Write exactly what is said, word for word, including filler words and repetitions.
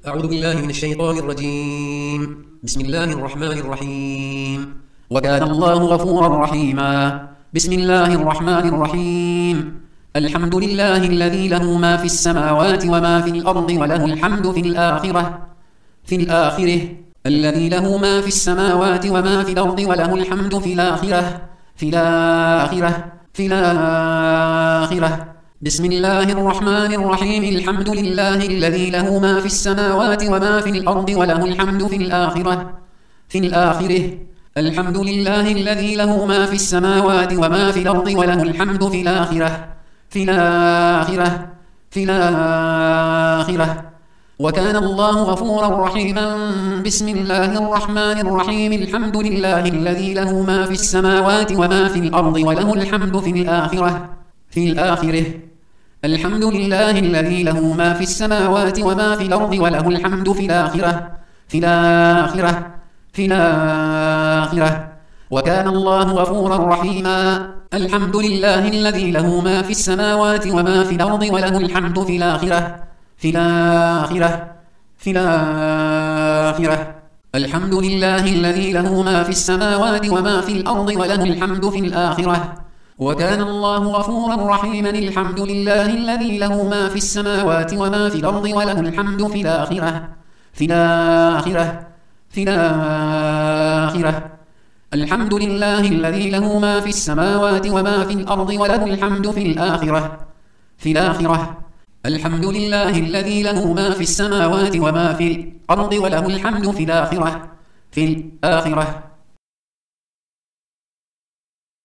أعوذ بالله من الشيطان الرجيم. بسم الله الرحمن الرحيم. وكان الله غفورا رحيما. بسم الله الرحمن الرحيم. الحمد لله الذي له ما في السماوات وما في الأرض وله الحمد في الآخرة في الآخرة الذي له ما في السماوات وما في الأرض وله الحمد في الآخرة في الآخرة في الآخرة بسم الله الرحمن الرحيم. الحمد لله الذي له ما في السماوات وما في الأرض وله الحمد في الآخرة في الآخرة الحمد لله الذي له ما في السماوات وما في الأرض وله الحمد في الآخرة في الآخرة في الآخرة وكان الله غفورا رحيما. بسم الله الرحمن الرحيم. الحمد لله الذي له ما في السماوات وما في الأرض وله الحمد في الآخرة في الآخرة الحمد لله الذي له ما في السماوات وما في الأرض وله الحمد في الآخرة في الآخرة في الآخرة وكان الله غفورا رحيما. الحمد لله الذي له ما في السماوات وما في الأرض وله الحمد في الآخرة في الآخرة في الآخرة الحمد لله الذي له ما في السماوات وما في الأرض وله الحمد في الآخرة وكان الله غفورا رحيما. الحمد لله الذي له ما في السماوات وما في الأرض وله الحمد في الآخرة في الآخرة في الآخرة الحمد لله الذي له ما في السماوات وما في الأرض وله الحمد في الآخرة في الآخرة الحمد لله الذي له ما في السماوات وما في الأرض وله الحمد في الآخرة في الآخرة